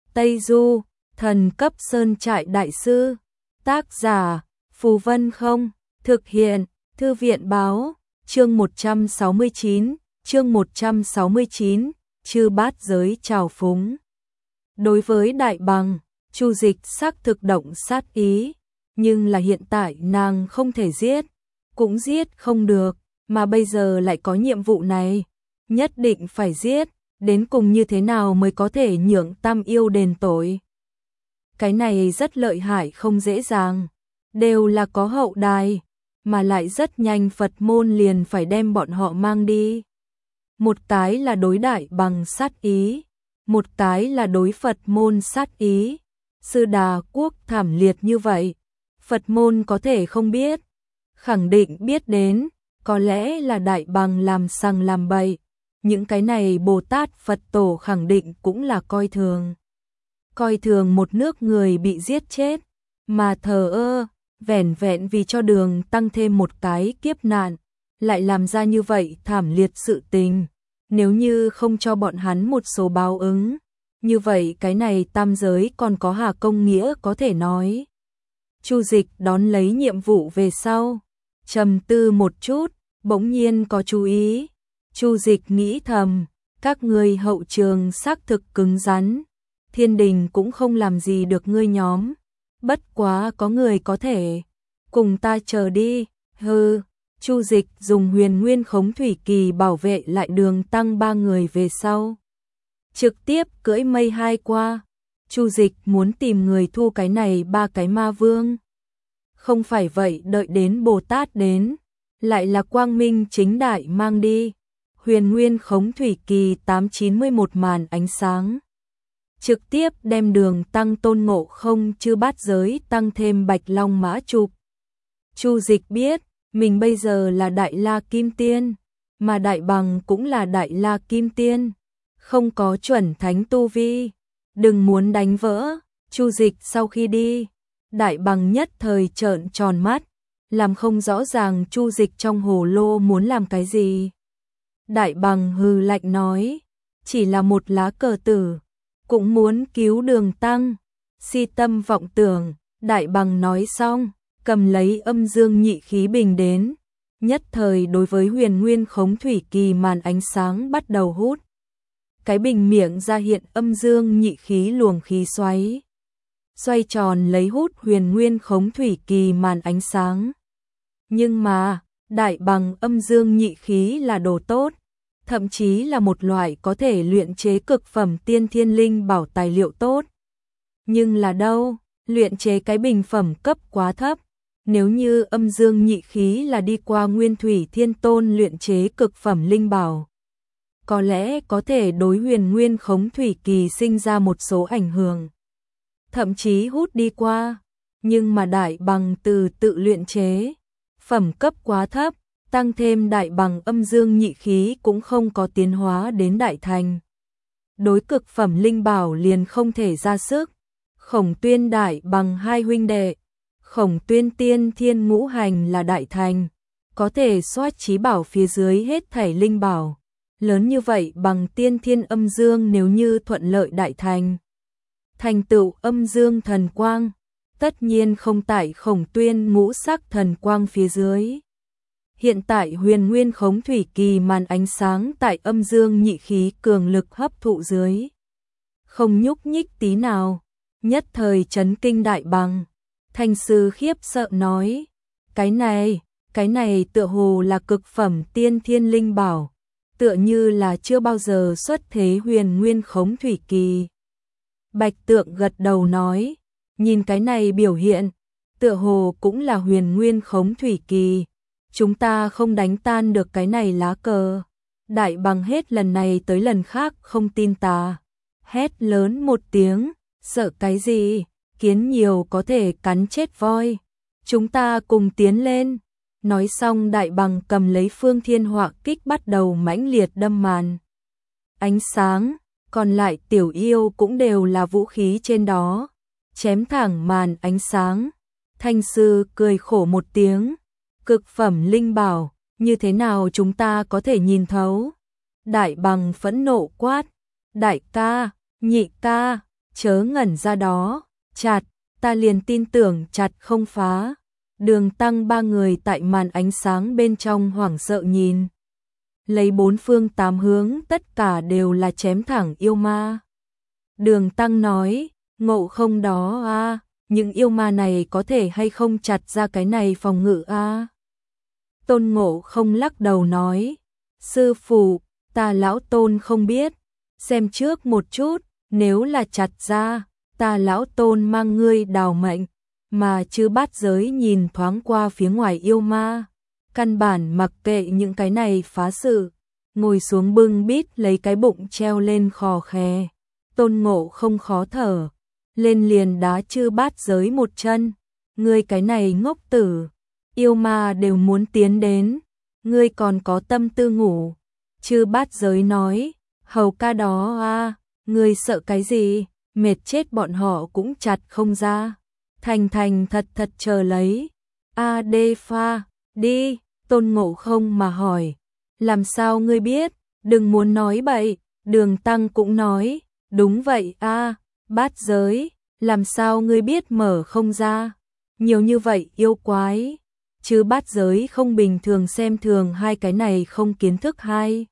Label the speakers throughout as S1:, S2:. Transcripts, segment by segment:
S1: Tây Du, thần cấp sơn trại đại sư. Tác giả, Phù Vân Không. Thực hiện, Thư viện Báo. Chương 169, chương 169, Chư Bát Giới trào phúng. Đối với Đại Bằng, Chu Dịch xác thực động sát ý, nhưng là hiện tại nàng không thể giết, cũng giết không được, mà bây giờ lại có nhiệm vụ này, nhất định phải giết, đến cùng như thế nào mới có thể nhượng Tam Yêu đền tội. Cái này rất lợi hại không dễ dàng, đều là có hậu đài, mà lại rất nhanh Phật môn liền phải đem bọn họ mang đi. Một cái là đối Đại Bằng sát ý, một cái là đối Phật môn sát ý. Sư Đà quốc thảm liệt như vậy, Phật môn có thể không biết, khẳng định biết đến, có lẽ là Đại Bằng làm sằng làm bậy, những cái này Bồ Tát Phật tổ khẳng định cũng là coi thường một nước người bị giết chết, mà thờ ơ, vẻn vẹn vì cho đường tăng thêm một cái kiếp nạn, lại làm ra như vậy thảm liệt sự tình, nếu như không cho bọn hắn một số báo ứng, như vậy cái này tam giới còn có hà công nghĩa có thể nói. Chu Dịch đón lấy nhiệm vụ về sau, trầm tư một chút, bỗng nhiên có chú ý. Chu Dịch nghĩ thầm, các ngươi hậu trường xác thực cứng rắn, thiên đình cũng không làm gì được ngươi nhóm, bất quá có người có thể, cùng ta chờ đi, hừ. Chu Dịch dùng Huyền Nguyên Khống Thủy Kỳ bảo vệ lại đường tăng ba người về sau. Trực tiếp cưỡi mây hai qua, Chu Dịch muốn tìm người thu cái này ba cái ma vương. Không phải vậy đợi đến Bồ Tát đến, lại là quang minh chính đại mang đi. Huyền Nguyên Khống Thủy Kỳ 891 màn ánh sáng. Trực tiếp đem đường tăng Tôn Ngộ Không Chư Bát Giới tăng thêm Bạch Long Mã chụp. Chu Dịch biết, mình bây giờ là Đại La Kim Tiên, mà Đại Bằng cũng là Đại La Kim Tiên, không có chuẩn thánh tu vi, đừng muốn đánh vỡ. Chu Dịch sau khi đi, Đại Bằng nhất thời trợn tròn mắt, làm không rõ ràng Chu Dịch trong hồ lô muốn làm cái gì. Đại Bằng hừ lạnh nói, chỉ là một lá cờ tử, cũng muốn cứu đường tăng, si tâm vọng tưởng. Đại Bằng nói xong, cầm lấy âm dương nhị khí bình đến, nhất thời đối với Huyền Nguyên Khống Thủy Kỳ màn ánh sáng bắt đầu hút. Cái bình miệng ra hiện âm dương nhị khí luồng khí xoáy, xoay tròn lấy hút Huyền Nguyên Khống Thủy Kỳ màn ánh sáng. Nhưng mà, Đại Bằng âm dương nhị khí là đồ tốt, thậm chí là một loại có thể luyện chế cực phẩm tiên thiên linh bảo tài liệu tốt. Nhưng là đâu, luyện chế cái bình phẩm cấp quá thấp. Nếu như âm dương nhị khí là đi qua Nguyên Thủy Thiên Tôn luyện chế cực phẩm linh bảo, có lẽ có thể đối Huyền Nguyên Khống Thủy Kỳ sinh ra một số ảnh hưởng, thậm chí hút đi qua. Nhưng mà Đại Bằng từ tự luyện chế, phẩm cấp quá thấp, tăng thêm Đại Bằng âm dương nhị khí cũng không có tiến hóa đến đại thành. Đối cực phẩm linh bảo liền không thể ra sức. Khổng Tuyên Đại Bằng hai huynh đệ, Khổng Tuyên tiên thiên ngũ hành là đại thành, có thể soát trí bảo phía dưới hết thảy linh bảo. Lớn như vậy bằng tiên thiên âm dương nếu như thuận lợi đại thành, thành tựu âm dương thần quang, tất nhiên không tại Khổng Tuyên ngũ sắc thần quang phía dưới. Hiện tại Huyền Nguyên Khống Thủy Kỳ màn ánh sáng tại âm dương nhị khí cường lực hấp thụ dưới, không nhúc nhích tí nào, nhất thời chấn kinh Đại Bằng. Thanh sư khiếp sợ nói, cái này tựa hồ là cực phẩm tiên thiên linh bảo, tựa như là chưa bao giờ xuất thế Huyền Nguyên Khống Thủy Kỳ. Bạch Tượng gật đầu nói, nhìn cái này biểu hiện, tựa hồ cũng là Huyền Nguyên Khống Thủy Kỳ, chúng ta không đánh tan được cái này lá cờ. Đại Bằng hết lần này tới lần khác không tin ta, hét lớn một tiếng, sợ cái gì, kiến nhiều có thể cắn chết voi, chúng ta cùng tiến lên. Nói xong Đại Bằng cầm lấy Phương Thiên Họa Kích bắt đầu mãnh liệt đâm màn ánh sáng, còn lại tiểu yêu cũng đều là vũ khí trên đó, chém thẳng màn ánh sáng. Thanh sư cười khổ một tiếng, cực phẩm linh bảo, như thế nào chúng ta có thể nhìn thấu? Đại Bằng phẫn nộ quát, đại ca, nhị ca, chớ ngẩn ra đó, chặt, ta liền tin tưởng chặt không phá. Đường Tăng ba người tại màn ánh sáng bên trong hoảng sợ nhìn. Lấy bốn phương tám hướng tất cả đều là chém thẳng yêu ma. Đường Tăng nói, Ngộ Không đó a, những yêu ma này có thể hay không chặt ra cái này phòng ngự a? Tôn Ngộ Không lắc đầu nói, sư phụ, ta lão Tôn không biết, xem trước một chút, nếu là chặt ra, ta lão Tôn mang ngươi đào mệnh. Mà Chư Bát Giới nhìn thoáng qua phía ngoài yêu ma, căn bản mặc kệ những cái này phá sự, ngồi xuống bưng bít lấy cái bụng treo lên khò khè. Tôn Ngộ Không khó thở, lên liền đá Chư Bát Giới một chân, ngươi cái này ngốc tử, yêu ma đều muốn tiến đến, ngươi còn có tâm tư ngủ. Chư Bát Giới nói, hầu ca đó a, ngươi sợ cái gì, mệt chết bọn họ cũng chặt không ra. Thành thành thật thật chờ lấy. A đê pha, đi, Tôn Ngộ Không mà hỏi. Làm sao ngươi biết, đừng muốn nói bậy. Đường Tăng cũng nói, đúng vậy a, Bát Giới, làm sao ngươi biết mở không ra. Nhiều như vậy yêu quái. Chứ Bát Giới không bình thường xem thường hai cái này không kiến thức hai.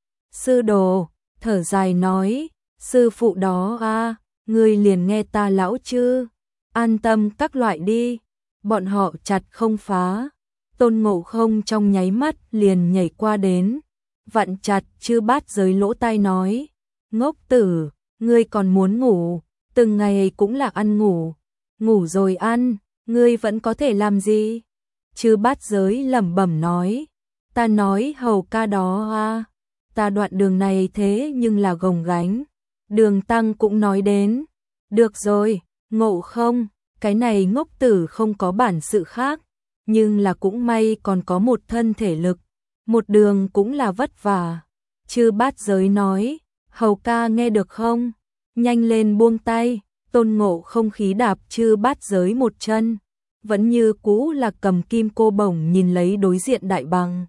S1: Sư đồ, thở dài nói, sư phụ đó a, ngươi liền nghe ta lão chứ. An tâm các loại đi, bọn họ chặt không phá. Tôn Ngộ Không trong nháy mắt liền nhảy qua đến, vặn chặt Chư Bát Giới lỗ tai nói, ngốc tử, ngươi còn muốn ngủ, từng ngày cũng là ăn ngủ, ngủ rồi ăn, ngươi vẫn có thể làm gì? Chư Bát Giới lẩm bẩm nói, ta nói hầu ca đó a, ta đoạn đường này thế nhưng là gồng gánh. Đường Tăng cũng nói đến, được rồi. Ngộ Không, cái này ngốc tử không có bản sự khác, nhưng là cũng may còn có một thân thể lực, một đường cũng là vất vả. Chư Bát Giới nói, hầu ca nghe được không? Nhanh lên buông tay. Tôn Ngộ Không khí đạp Chư Bát Giới một chân, vẫn như cũ là cầm kim cô bổng nhìn lấy đối diện Đại Bằng.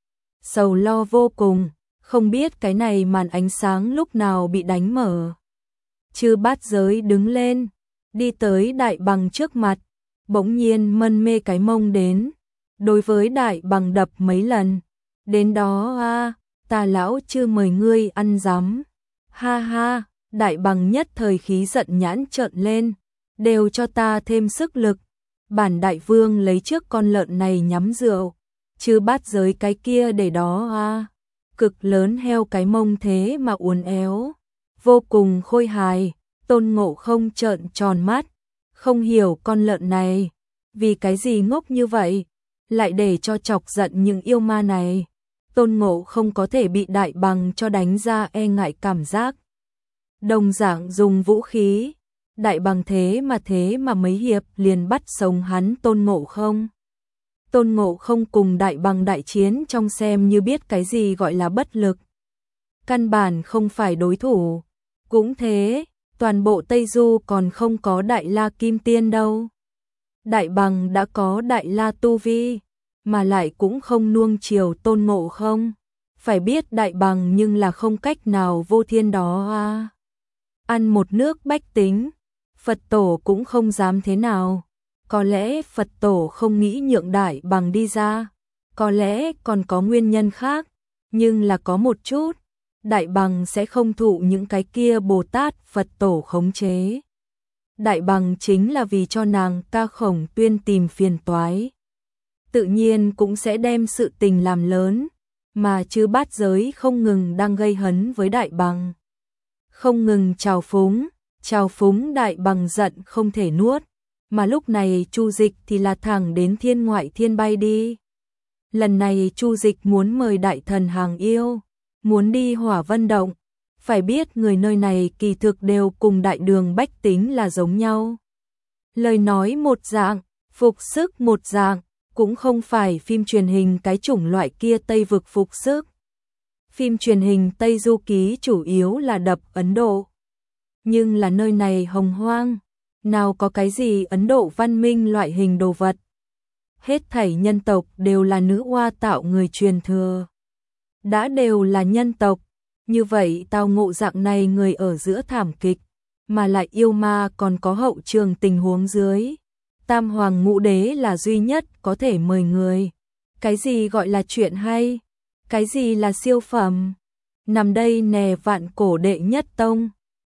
S1: Sầu lo vô cùng, không biết cái này màn ánh sáng lúc nào bị đánh mở. Chư Bát Giới đứng lên, đi tới Đại Bằng trước mặt, bỗng nhiên mân mê cái mông đến, đối với Đại Bằng đập mấy lần. Đến đó a, ta lão Chư mời ngươi ăn dám. Ha ha, Đại Bằng nhất thời khí giận nhãn trợn lên, đều cho ta thêm sức lực. Bản đại vương lấy trước con lợn này nhắm rượu, Chư Bát Giới cái kia để đó a, cực lớn heo cái mông thế mà uốn éo, vô cùng khôi hài. Tôn Ngộ Không trợn tròn mắt, không hiểu con lợn này, vì cái gì ngốc như vậy, lại để cho chọc giận những yêu ma này. Tôn Ngộ Không có thể bị Đại Bằng cho đánh ra e ngại cảm giác. Đồng dạng dùng vũ khí, Đại Bằng thế mà mấy hiệp liền bắt sống hắn Tôn Ngộ Không. Tôn Ngộ Không cùng Đại Bằng đại chiến trong xem như biết cái gì gọi là bất lực. Căn bản không phải đối thủ, cũng thế. Toàn bộ Tây Du còn không có Đại La Kim Tiên đâu. Đại Bằng đã có Đại La Tu Vi, mà lại cũng không nuông chiều Tôn Ngộ Không. Phải biết Đại Bằng nhưng là không cách nào vô thiên đó a. Ăn một nước bách tính, Phật Tổ cũng không dám thế nào. Có lẽ Phật Tổ không nghĩ nhượng Đại Bằng đi ra, có lẽ còn có nguyên nhân khác, nhưng là có một chút. Đại Bằng sẽ không thụ những cái kia Bồ Tát Phật Tổ khống chế. Đại Bằng chính là vì cho nàng Ca Khổng Tuyên tìm phiền toái. Tự nhiên cũng sẽ đem sự tình làm lớn, mà Chư Bát Giới không ngừng đang gây hấn với Đại Bằng. Không ngừng trào phúng Đại Bằng giận không thể nuốt, mà lúc này Chu Dịch thì là thẳng đến thiên ngoại thiên bay đi. Lần này Chu Dịch muốn mời đại thần hàng yêu, muốn đi Hỏa Vân Động, phải biết người nơi này kỳ thực đều cùng đại đường bách tính là giống nhau. Lời nói một dạng, phục sức một dạng, cũng không phải phim truyền hình cái chủng loại kia Tây vực phục sức. Phim truyền hình Tây Du Ký chủ yếu là đập Ấn Độ. Nhưng là nơi này hồng hoang, nào có cái gì Ấn Độ văn minh loại hình đồ vật. Hết thảy nhân tộc đều là nữ oa tạo người truyền thừa. Đã đều là nhân tộc, như vậy tao ngộ dạng này người ở giữa thảm kịch, mà lại yêu ma còn có hậu trường tình huống dưới. Tam hoàng ngũ đế là duy nhất có thể mời người. Cái gì gọi là chuyện hay? Cái gì là siêu phẩm? Nằm đây nè vạn cổ đệ nhất tông.